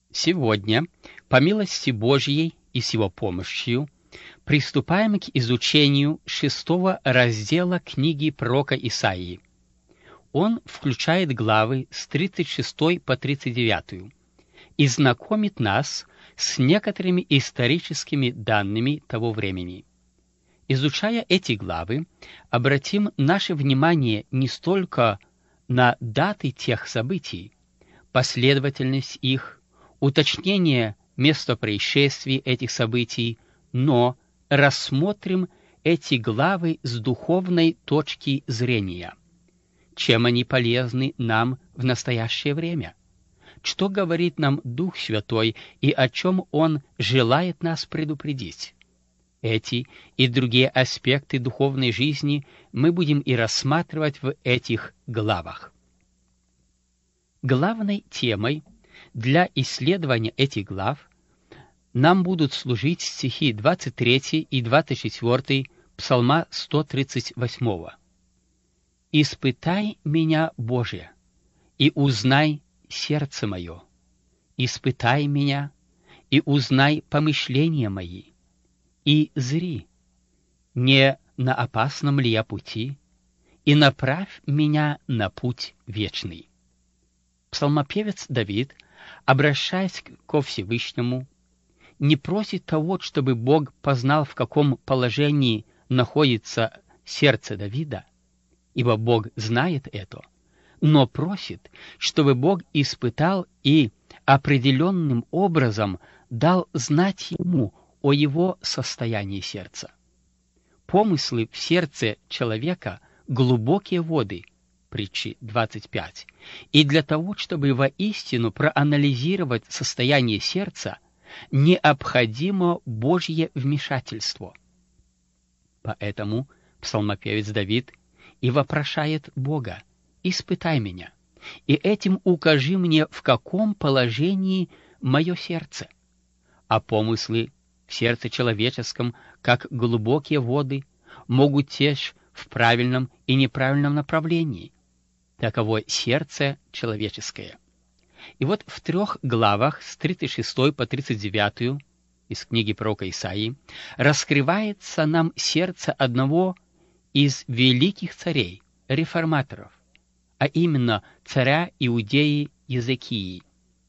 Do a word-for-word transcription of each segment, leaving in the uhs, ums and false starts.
Сегодня, по милости Божьей и с Его помощью, приступаем к изучению шестого раздела книги пророка Исаии. Он включает главы с тридцать шестой по тридцать девятую и знакомит нас с некоторыми историческими данными того времени. Изучая эти главы, обратим наше внимание не столько на даты тех событий, последовательность их, уточнение места происшествий этих событий, но рассмотрим эти главы с духовной точки зрения. Чем они полезны нам в настоящее время? Что говорит нам Дух Святой и о чем Он желает нас предупредить? Эти и другие аспекты духовной жизни мы будем и рассматривать в этих главах. Главной темой для исследования этих глав нам будут служить стихи двадцать третий и двадцать четвёртый Псалма сто тридцать восьмого. «Испытай меня, Боже, и узнай сердце мое. Испытай меня, и узнай помышления мои. И зри, не на опасном ли я пути, и направь меня на путь вечный». Псалмопевец Давид, обращаясь ко Всевышнему, не просит того, чтобы Бог познал, в каком положении находится сердце Давида, ибо Бог знает это, но просит, чтобы Бог испытал и определенным образом дал знать ему о его состоянии сердца. Помыслы в сердце человека — глубокие воды, притчи двадцать пять, и для того, чтобы воистину проанализировать состояние сердца, необходимо Божье вмешательство. Поэтому псалмопевец Давид и вопрошает Бога: «Испытай меня, и этим укажи мне, в каком положении мое сердце». А помыслы в сердце человеческом, как глубокие воды, могут течь в правильном и неправильном направлении. Таково сердце человеческое. И вот в трех главах с тридцать шестой по тридцать девятую из книги пророка Исаии раскрывается нам сердце одного из великих царей, реформаторов, а именно царя Иудеи Езекии.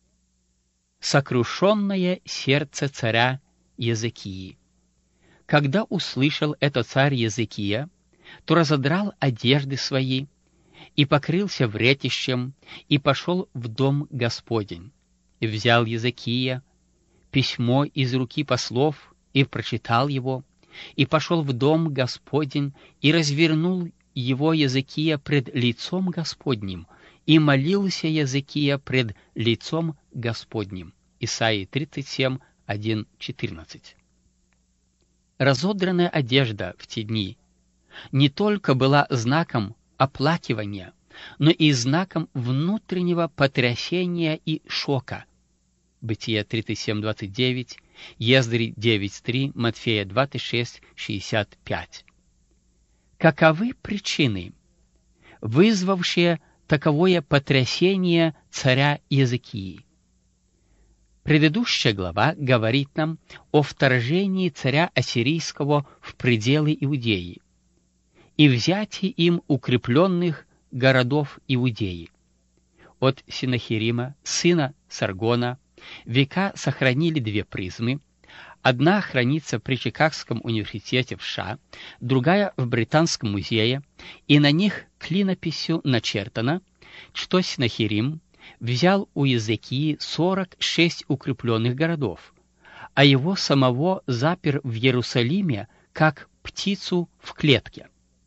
Сокрушенное сердце царя Езекии. Когда услышал это царь Езекия, то разодрал одежды свои и покрылся вретищем, и пошел в дом Господень. И взял Езекия письмо из руки послов, и прочитал его, и пошел в дом Господень, и развернул его Езекия пред лицом Господним, и молился Езекия пред лицом Господним. Исаии тридцать семь, один, четырнадцать. Разодранная одежда в те дни не только была знаком оплакивания, но и знаком внутреннего потрясения и шока. Бытие тридцать семь, двадцать девять, Ездри девять, три, Матфея двадцать шесть, шестьдесят пять. Каковы причины, вызвавшие таковое потрясение царя Езекии? Предыдущая глава говорит нам о вторжении царя Ассирийского в пределы Иудеи и взятии им укрепленных городов Иудеи. От Синахирима, сына Саргона, века сохранили две призмы. Одна хранится при Чикагском университете в США, другая в Британском музее, и на них клинописью начертано, что Синахирим взял у Езекии сорок шесть укрепленных городов, а его самого запер в Иерусалиме, как птицу в клетке.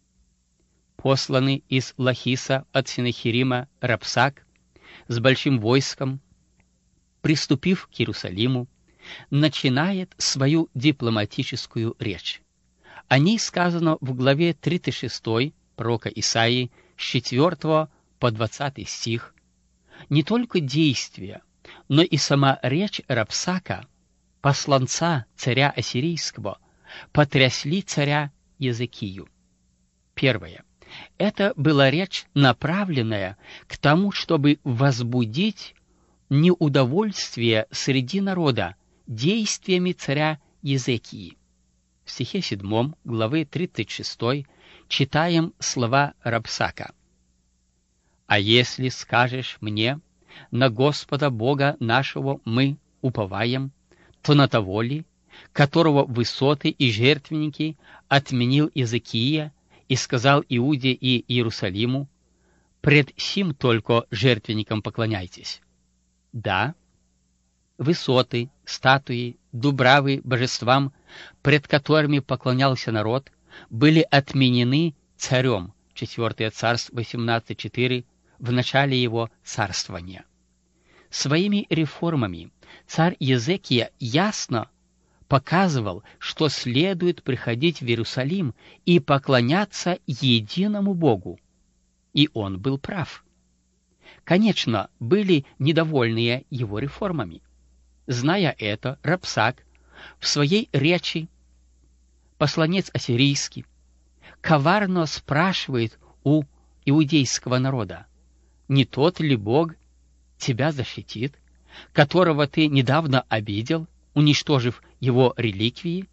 Посланный из Лахиса от Синахирима Рапсак с большим войском, приступив к Иерусалиму, начинает свою дипломатическую речь. О ней сказано в главе тридцать шестой пророка Исаии с четвёртого по двадцатый стих. Не только действия, но и сама речь Рапсака, посланца царя Ассирийского, потрясли царя Езекию. Первое. Это была речь, направленная к тому, чтобы возбудить неудовольствие среди народа действиями царя Езекии. В стихе седьмом главы тридцать шестой читаем слова Рабсака. «А если скажешь мне, на Господа Бога нашего мы уповаем, то на того ли, которого высоты и жертвенники отменил Иезекия и сказал Иуде и Иерусалиму, пред сим только жертвенникам поклоняйтесь? Да, высоты, статуи, дубравы божествам, пред которыми поклонялся народ, были отменены царем, четвёртое Царств восемнадцать четыре, в начале его царствования. Своими реформами царь Езекия ясно показывал, что следует приходить в Иерусалим и поклоняться единому Богу. И он был прав. Конечно, были недовольные его реформами. Зная это, Рабсак в своей речи, посланец ассирийский, коварно спрашивает у иудейского народа: «Не тот ли Бог тебя защитит, которого ты недавно обидел, уничтожив его реликвии?»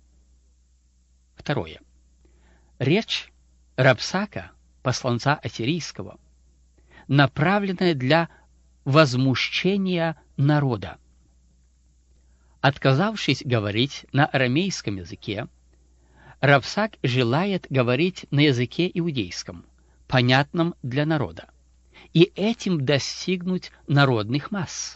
Второе. Речь Рабсака, посланца ассирийского, направленная для возмущения народа. Отказавшись говорить на арамейском языке, Рабсак желает говорить на языке иудейском, понятном для народа, и этим достигнуть народных масс.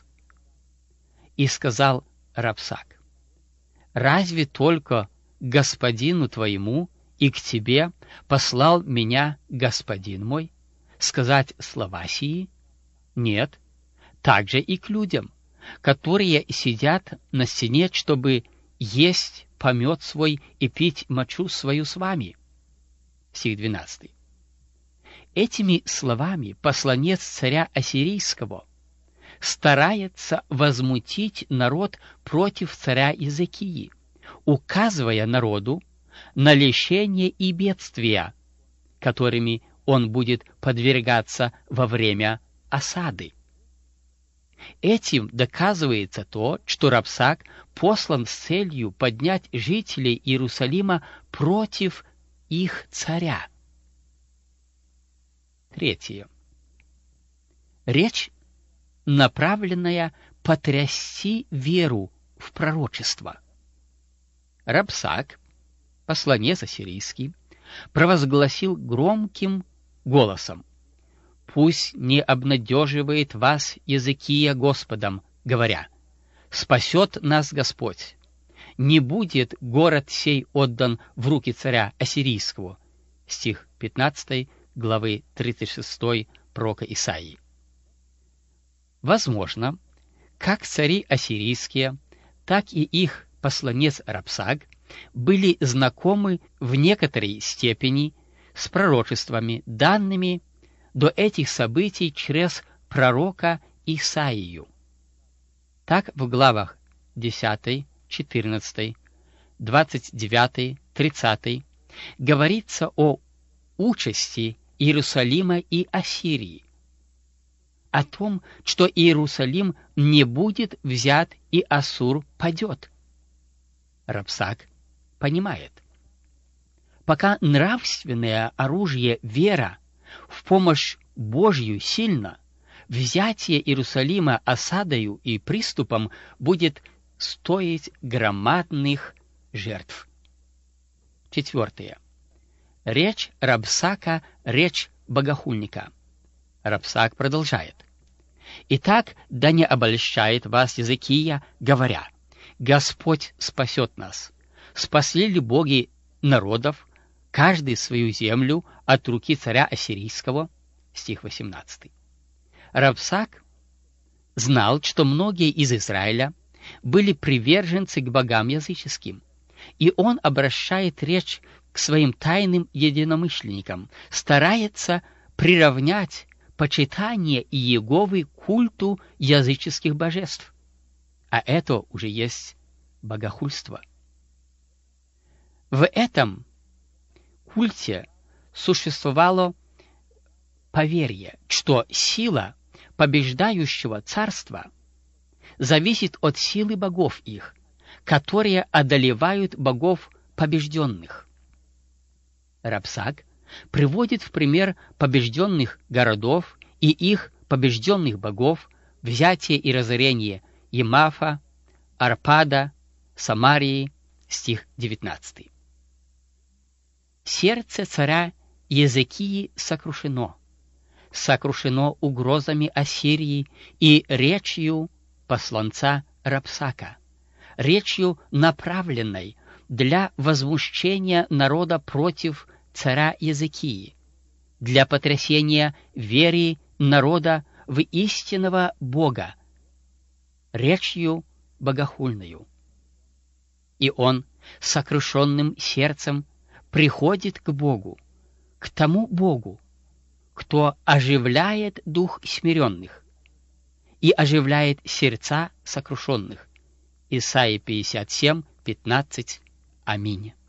И сказал Рабсак: «Разве только господину твоему и к тебе послал меня господин мой сказать слова сии? Нет, также и к людям, которые сидят на стене, чтобы есть помет свой и пить мочу свою с вами». Стих двенадцатый. Этими словами посланец царя ассирийского старается возмутить народ против царя Иезекии, указывая народу на лишения и бедствия, которыми он будет подвергаться во время осады. Этим доказывается то, что Рабсак послан с целью поднять жителей Иерусалима против их царя. Третье. Речь, направленная потрясти веру в пророчество. Рабсак, посланец ассирийский, провозгласил громким голосом: «Пусть не обнадеживает вас Езекия Господом, говоря: спасет нас Господь. Не будет город сей отдан в руки царя ассирийского». Стих пятнадцатый главы тридцать шестой пророка Исаии. Возможно, как цари ассирийские, так и их посланец Рабсак были знакомы в некоторой степени с пророчествами, данными до этих событий через пророка Исаию. Так в главах десятой, четырнадцатой, двадцать девятой, тридцатой говорится о участи Иерусалима и Ассирии, о том, что Иерусалим не будет взят и Ассур падет. Рабсак понимает: пока нравственное оружие вера в помощь Божью сильно, взятие Иерусалима осадою и приступом будет стоить громадных жертв. Четвертое. Речь Рабсака — речь богохульника. Рабсак продолжает: «Итак, да не обольщает вас Езекия, говоря: Господь спасет нас. Спасли ли боги народов, каждый свою землю от руки царя ассирийского?» Стих восемнадцатый. Рабсак знал, что многие из Израиля были приверженцы к богам языческим, и он обращает речь к своим тайным единомышленникам, старается приравнять почитание Иеговы к культу языческих божеств. А это уже есть богохульство. В этом культе существовало поверье, что сила побеждающего царства зависит от силы богов их, которые одолевают богов побежденных. Рапсак приводит в пример побежденных городов и их побежденных богов, взятие и разорение Емафа, Арпада, Самарии, стих девятнадцатый. Сердце царя Езекии сокрушено, сокрушено угрозами Ассирии и речью посланца Рапсака, речью, направленной для возмущения народа против царя Езекии, для потрясения веры народа в истинного Бога, речью богохульною. И он сокрушенным сердцем приходит к Богу, к тому Богу, кто оживляет дух смиренных и оживляет сердца сокрушенных. Исайя пятьдесят семь, пятнадцать. Аминь.